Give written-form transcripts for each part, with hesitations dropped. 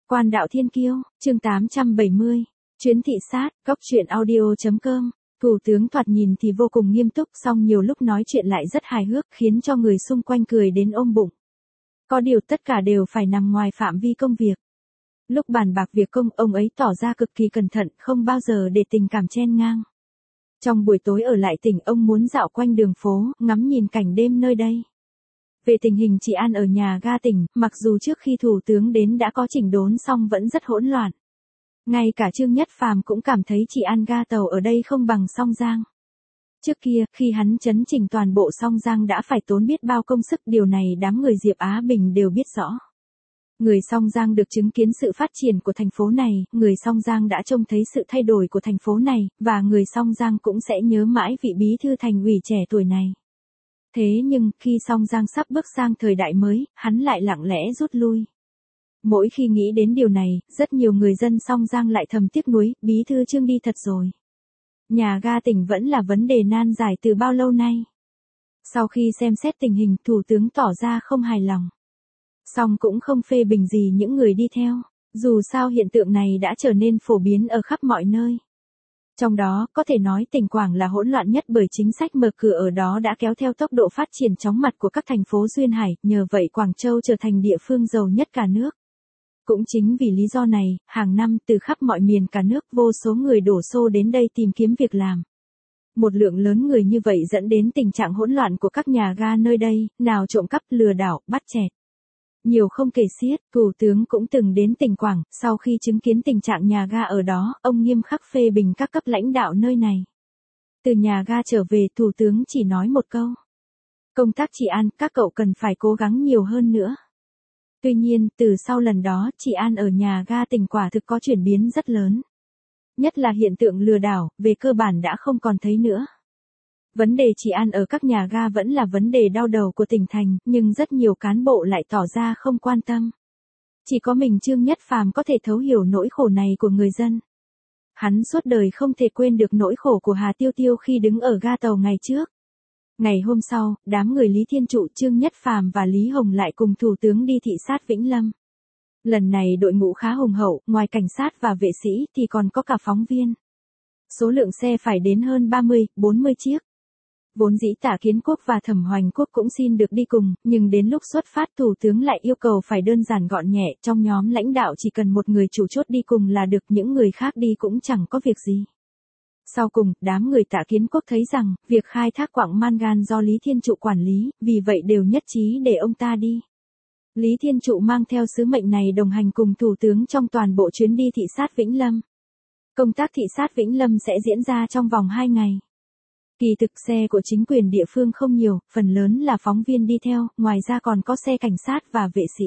Quan đạo thiên kiêu, chương 870. Chuyến thị sát, góc truyện audio.com. Thủ tướng thoạt nhìn thì vô cùng nghiêm túc, song nhiều lúc nói chuyện lại rất hài hước, khiến cho người xung quanh cười đến ôm bụng. Có điều tất cả đều phải nằm ngoài phạm vi công việc. Lúc bàn bạc việc công, ông ấy tỏ ra cực kỳ cẩn thận, không bao giờ để tình cảm chen ngang. Trong buổi tối ở lại tỉnh, ông muốn dạo quanh đường phố, ngắm nhìn cảnh đêm nơi đây. Về tình hình trị an ở nhà ga tỉnh, mặc dù trước khi thủ tướng đến đã có chỉnh đốn song vẫn rất hỗn loạn. Ngay cả Trương Nhất Phàm cũng cảm thấy trị an ga tàu ở đây không bằng Song Giang. Trước kia, khi hắn chấn chỉnh toàn bộ Song Giang đã phải tốn biết bao công sức, điều này đám người Diệp Á Bình đều biết rõ. Người Song Giang được chứng kiến sự phát triển của thành phố này, người Song Giang đã trông thấy sự thay đổi của thành phố này, và người Song Giang cũng sẽ nhớ mãi vị bí thư thành ủy trẻ tuổi này. Thế nhưng, khi Song Giang sắp bước sang thời đại mới, hắn lại lặng lẽ rút lui. Mỗi khi nghĩ đến điều này, rất nhiều người dân Song Giang lại thầm tiếc nuối, bí thư Trương đi thật rồi. Nhà ga tỉnh vẫn là vấn đề nan giải từ bao lâu nay. Sau khi xem xét tình hình, Thủ tướng tỏ ra không hài lòng. Song cũng không phê bình gì những người đi theo, dù sao hiện tượng này đã trở nên phổ biến ở khắp mọi nơi. Trong đó, có thể nói tỉnh Quảng là hỗn loạn nhất bởi chính sách mở cửa ở đó đã kéo theo tốc độ phát triển chóng mặt của các thành phố duyên hải, nhờ vậy Quảng Châu trở thành địa phương giàu nhất cả nước. Cũng chính vì lý do này, hàng năm từ khắp mọi miền cả nước vô số người đổ xô đến đây tìm kiếm việc làm. Một lượng lớn người như vậy dẫn đến tình trạng hỗn loạn của các nhà ga nơi đây, nào trộm cắp, lừa đảo, bắt chẹt. Nhiều không kể xiết, Thủ tướng cũng từng đến tỉnh Quảng, sau khi chứng kiến tình trạng nhà ga ở đó, ông nghiêm khắc phê bình các cấp lãnh đạo nơi này. Từ nhà ga trở về, Thủ tướng chỉ nói một câu. Công tác trị an, các cậu cần phải cố gắng nhiều hơn nữa. Tuy nhiên, từ sau lần đó, trị an ở nhà ga tỉnh quả thực có chuyển biến rất lớn. Nhất là hiện tượng lừa đảo, về cơ bản đã không còn thấy nữa. Vấn đề trị an ở các nhà ga vẫn là vấn đề đau đầu của tỉnh thành, nhưng rất nhiều cán bộ lại tỏ ra không quan tâm. Chỉ có mình Trương Nhất Phàm có thể thấu hiểu nỗi khổ này của người dân. Hắn suốt đời không thể quên được nỗi khổ của Hà Tiêu Tiêu khi đứng ở ga tàu ngày trước. Ngày hôm sau, đám người Lý Thiên Trụ, Trương Nhất Phàm và Lý Hồng lại cùng Thủ tướng đi thị sát Vĩnh Lâm. Lần này đội ngũ khá hùng hậu, ngoài cảnh sát và vệ sĩ thì còn có cả phóng viên. Số lượng xe phải đến hơn 30-40 chiếc. Vốn dĩ Tạ Kiến Quốc và Thẩm Hoành Quốc cũng xin được đi cùng, nhưng đến lúc xuất phát Thủ tướng lại yêu cầu phải đơn giản gọn nhẹ, trong nhóm lãnh đạo chỉ cần một người chủ chốt đi cùng là được, những người khác đi cũng chẳng có việc gì. Sau cùng, đám người Tạ Kiến Quốc thấy rằng, việc khai thác quặng mangan do Lý Thiên Trụ quản lý, vì vậy đều nhất trí để ông ta đi. Lý Thiên Trụ mang theo sứ mệnh này đồng hành cùng Thủ tướng trong toàn bộ chuyến đi thị sát Vĩnh Lâm. Công tác thị sát Vĩnh Lâm sẽ diễn ra trong vòng 2 ngày. Kỳ thực xe của chính quyền địa phương không nhiều, phần lớn là phóng viên đi theo, ngoài ra còn có xe cảnh sát và vệ sĩ.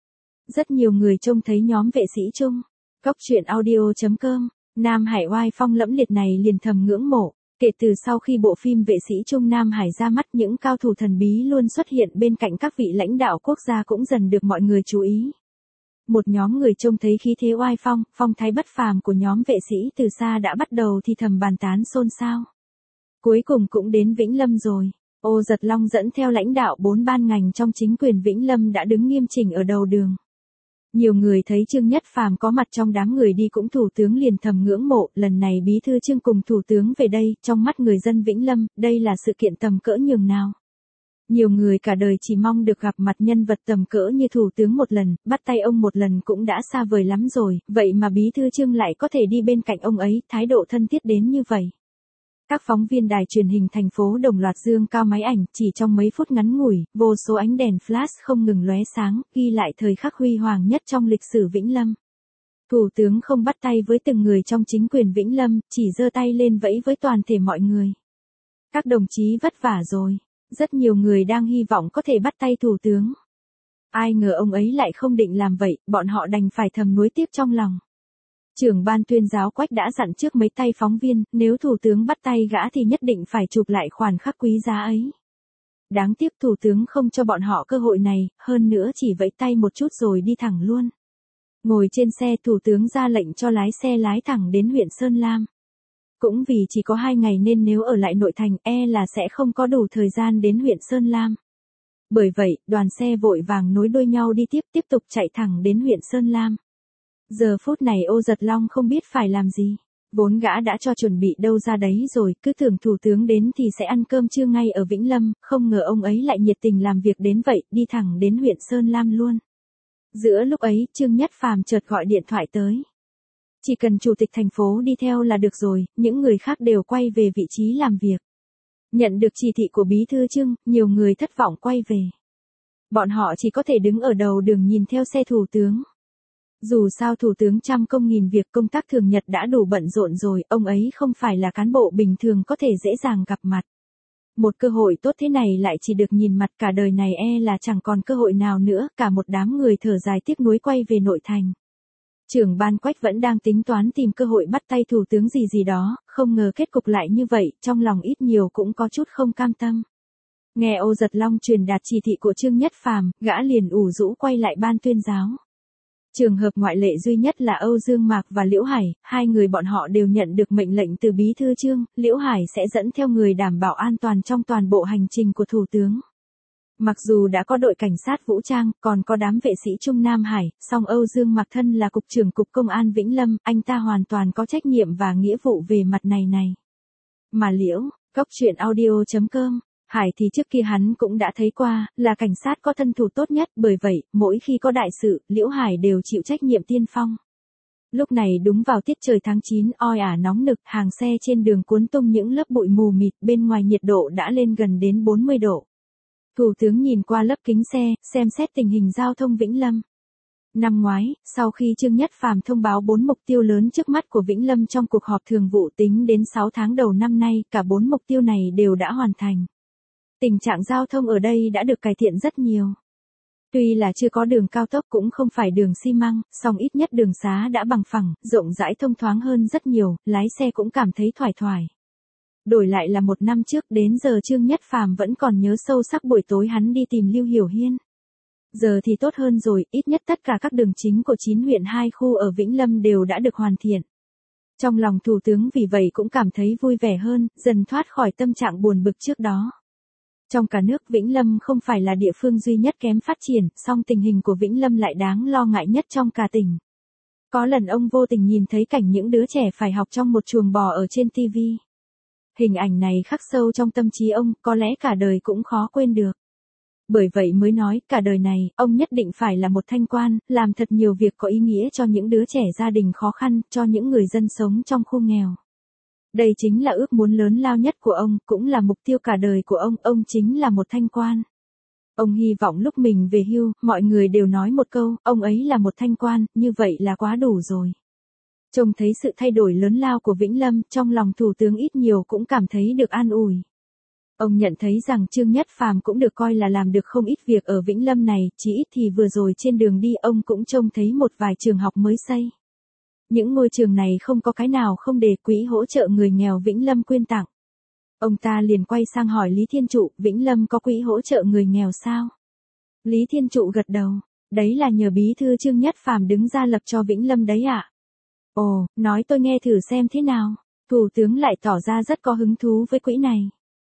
Rất nhiều người trông thấy nhóm vệ sĩ chung. Góc truyện audio.com. Nam Hải oai phong lẫm liệt này liền thầm ngưỡng mộ. Kể từ sau khi bộ phim Vệ sĩ Trung Nam Hải ra mắt, những cao thủ thần bí luôn xuất hiện bên cạnh các vị lãnh đạo quốc gia cũng dần được mọi người chú ý. Một nhóm người trông thấy khí thế oai phong, phong thái bất phàm của nhóm vệ sĩ từ xa đã bắt đầu thì thầm bàn tán xôn xao. Cuối cùng cũng đến Vĩnh Lâm rồi. Ô Giật Long dẫn theo lãnh đạo 4 ban ngành trong chính quyền Vĩnh Lâm đã đứng nghiêm chỉnh ở đầu đường. Nhiều người thấy Trương Nhất Phàm có mặt trong đám người đi cũng Thủ tướng liền thầm ngưỡng mộ, lần này bí thư Trương cùng Thủ tướng về đây, trong mắt người dân Vĩnh Lâm, đây là sự kiện tầm cỡ nhường nào. Nhiều người cả đời chỉ mong được gặp mặt nhân vật tầm cỡ như Thủ tướng một lần, bắt tay ông một lần cũng đã xa vời lắm rồi, vậy mà bí thư Trương lại có thể đi bên cạnh ông ấy, thái độ thân thiết đến như vậy. Các phóng viên đài truyền hình thành phố đồng loạt dương cao máy ảnh, chỉ trong mấy phút ngắn ngủi, vô số ánh đèn flash không ngừng lóe sáng, ghi lại thời khắc huy hoàng nhất trong lịch sử Vĩnh Lâm. Thủ tướng không bắt tay với từng người trong chính quyền Vĩnh Lâm, chỉ giơ tay lên vẫy với toàn thể mọi người. Các đồng chí vất vả rồi. Rất nhiều người đang hy vọng có thể bắt tay Thủ tướng. Ai ngờ ông ấy lại không định làm vậy, bọn họ đành phải thầm nuối tiếc trong lòng. Trưởng ban tuyên giáo Quách đã dặn trước mấy tay phóng viên, nếu Thủ tướng bắt tay gã thì nhất định phải chụp lại khoảnh khắc quý giá ấy. Đáng tiếc Thủ tướng không cho bọn họ cơ hội này, hơn nữa chỉ vẫy tay một chút rồi đi thẳng luôn. Ngồi trên xe, Thủ tướng ra lệnh cho lái xe lái thẳng đến huyện Sơn Lam. Cũng vì chỉ có 2 ngày nên nếu ở lại nội thành là sẽ không có đủ thời gian đến huyện Sơn Lam. Bởi vậy, đoàn xe vội vàng nối đuôi nhau đi tiếp tục chạy thẳng đến huyện Sơn Lam. Giờ phút này Ô Giật Long không biết phải làm gì. Vốn gã đã cho chuẩn bị đâu ra đấy rồi, cứ tưởng thủ tướng đến thì sẽ ăn cơm trưa ngay ở Vĩnh Lâm, không ngờ ông ấy lại nhiệt tình làm việc đến vậy, đi thẳng đến huyện Sơn Lam luôn. Giữa lúc ấy, Trương Nhất Phàm chợt gọi điện thoại tới. Chỉ cần chủ tịch thành phố đi theo là được rồi, những người khác đều quay về vị trí làm việc. Nhận được chỉ thị của bí thư Trương, nhiều người thất vọng quay về. Bọn họ chỉ có thể đứng ở đầu đường nhìn theo xe thủ tướng. Dù sao thủ tướng trăm công nghìn việc, công tác thường nhật đã đủ bận rộn rồi, ông ấy không phải là cán bộ bình thường có thể dễ dàng gặp mặt. Một cơ hội tốt thế này lại chỉ được nhìn mặt cả đời này là chẳng còn cơ hội nào nữa, cả một đám người thở dài tiếc nuối quay về nội thành. Trưởng ban Quách vẫn đang tính toán tìm cơ hội bắt tay thủ tướng gì đó, không ngờ kết cục lại như vậy, trong lòng ít nhiều cũng có chút không cam tâm. Nghe Ô Giật Long truyền đạt chỉ thị của Trương Nhất Phàm, gã liền ủ rũ quay lại ban tuyên giáo. Trường hợp ngoại lệ duy nhất là Âu Dương Mạc và Liễu Hải, hai người bọn họ đều nhận được mệnh lệnh từ bí thư Trương, Liễu Hải sẽ dẫn theo người đảm bảo an toàn trong toàn bộ hành trình của thủ tướng. Mặc dù đã có đội cảnh sát vũ trang, còn có đám vệ sĩ Trung Nam Hải, song Âu Dương Mạc thân là cục trưởng cục công an Vĩnh Lâm, anh ta hoàn toàn có trách nhiệm và nghĩa vụ về mặt này. Mà Liễu, Cóc Truyện Audio.com, Hải thì trước kia hắn cũng đã thấy qua, là cảnh sát có thân thủ tốt nhất, bởi vậy, mỗi khi có đại sự, Liễu Hải đều chịu trách nhiệm tiên phong. Lúc này đúng vào tiết trời tháng 9 oi ả nóng nực, hàng xe trên đường cuốn tung những lớp bụi mù mịt, bên ngoài nhiệt độ đã lên gần đến 40 độ. Thủ tướng nhìn qua lớp kính xe, xem xét tình hình giao thông Vĩnh Lâm. Năm ngoái, sau khi Trương Nhất Phàm thông báo 4 mục tiêu lớn trước mắt của Vĩnh Lâm trong cuộc họp thường vụ tính đến 6 tháng đầu năm nay, cả 4 mục tiêu này đều đã hoàn thành. Tình trạng giao thông ở đây đã được cải thiện rất nhiều. Tuy là chưa có đường cao tốc cũng không phải đường xi măng, song ít nhất đường xá đã bằng phẳng, rộng rãi thông thoáng hơn rất nhiều, lái xe cũng cảm thấy thoải thoải. Đổi lại là một năm trước đến giờ Trương Nhất Phàm vẫn còn nhớ sâu sắc buổi tối hắn đi tìm Lưu Hiểu Hiên. Giờ thì tốt hơn rồi, ít nhất tất cả các đường chính của 9 huyện 2 khu ở Vĩnh Lâm đều đã được hoàn thiện. Trong lòng thủ tướng vì vậy cũng cảm thấy vui vẻ hơn, dần thoát khỏi tâm trạng buồn bực trước đó. Trong cả nước Vĩnh Lâm không phải là địa phương duy nhất kém phát triển, song tình hình của Vĩnh Lâm lại đáng lo ngại nhất trong cả tỉnh. Có lần ông vô tình nhìn thấy cảnh những đứa trẻ phải học trong một chuồng bò ở trên TV. Hình ảnh này khắc sâu trong tâm trí ông, có lẽ cả đời cũng khó quên được. Bởi vậy mới nói, cả đời này, ông nhất định phải là một thanh quan, làm thật nhiều việc có ý nghĩa cho những đứa trẻ gia đình khó khăn, cho những người dân sống trong khu nghèo. Đây chính là ước muốn lớn lao nhất của ông, cũng là mục tiêu cả đời của ông chính là một thanh quan. Ông hy vọng lúc mình về hưu, mọi người đều nói một câu, ông ấy là một thanh quan, như vậy là quá đủ rồi. Trông thấy sự thay đổi lớn lao của Vĩnh Lâm, trong lòng thủ tướng ít nhiều cũng cảm thấy được an ủi. Ông nhận thấy rằng Trương Nhất Phàm cũng được coi là làm được không ít việc ở Vĩnh Lâm này, chỉ ít thì vừa rồi trên đường đi ông cũng trông thấy một vài trường học mới xây. Những ngôi trường này không có cái nào không để quỹ hỗ trợ người nghèo Vĩnh Lâm quyên tặng. Ông ta liền quay sang hỏi Lý Thiên Trụ, Vĩnh Lâm có quỹ hỗ trợ người nghèo sao? Lý Thiên Trụ gật đầu, đấy là nhờ bí thư Trương Nhất Phàm đứng ra lập cho Vĩnh Lâm đấy ạ. Ồ, nói tôi nghe thử xem thế nào. Thủ tướng lại tỏ ra rất có hứng thú với quỹ này.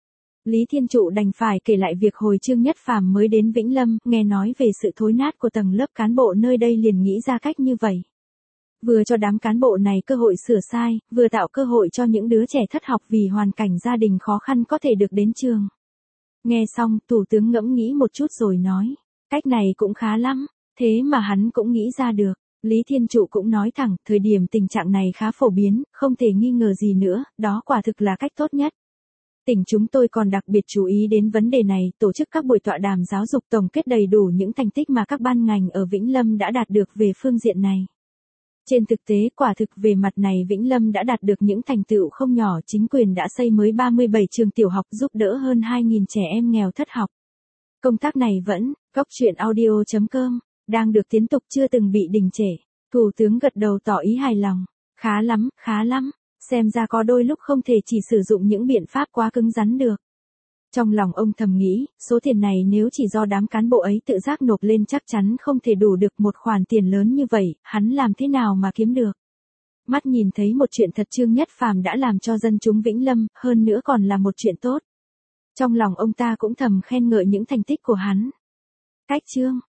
Lý Thiên Trụ đành phải kể lại việc hồi Trương Nhất Phàm mới đến Vĩnh Lâm, nghe nói về sự thối nát của tầng lớp cán bộ nơi đây liền nghĩ ra cách như vậy. Vừa cho đám cán bộ này cơ hội sửa sai, vừa tạo cơ hội cho những đứa trẻ thất học vì hoàn cảnh gia đình khó khăn có thể được đến trường. Nghe xong, Thủ tướng ngẫm nghĩ một chút rồi nói, cách này cũng khá lắm, thế mà hắn cũng nghĩ ra được. Lý Thiên Trụ cũng nói thẳng, thời điểm tình trạng này khá phổ biến, không thể nghi ngờ gì nữa, đó quả thực là cách tốt nhất. Tỉnh chúng tôi còn đặc biệt chú ý đến vấn đề này, tổ chức các buổi tọa đàm giáo dục tổng kết đầy đủ những thành tích mà các ban ngành ở Vĩnh Lâm đã đạt được về phương diện này. Trên thực tế, quả thực về mặt này Vĩnh Lâm đã đạt được những thành tựu không nhỏ, chính quyền đã xây mới 37 trường tiểu học giúp đỡ hơn 2.000 trẻ em nghèo thất học. Công tác này vẫn, Cóc Truyện Audio.com, đang được tiếp tục chưa từng bị đình trệ. Thủ tướng gật đầu tỏ ý hài lòng. Khá lắm, xem ra có đôi lúc không thể chỉ sử dụng những biện pháp quá cứng rắn được. Trong lòng ông thầm nghĩ, số tiền này nếu chỉ do đám cán bộ ấy tự giác nộp lên chắc chắn không thể đủ được một khoản tiền lớn như vậy, hắn làm thế nào mà kiếm được. Mắt nhìn thấy một chuyện thật Trương Nhất Phàm đã làm cho dân chúng Vĩnh Lâm, hơn nữa còn là một chuyện tốt. Trong lòng ông ta cũng thầm khen ngợi những thành tích của hắn. Cách Trương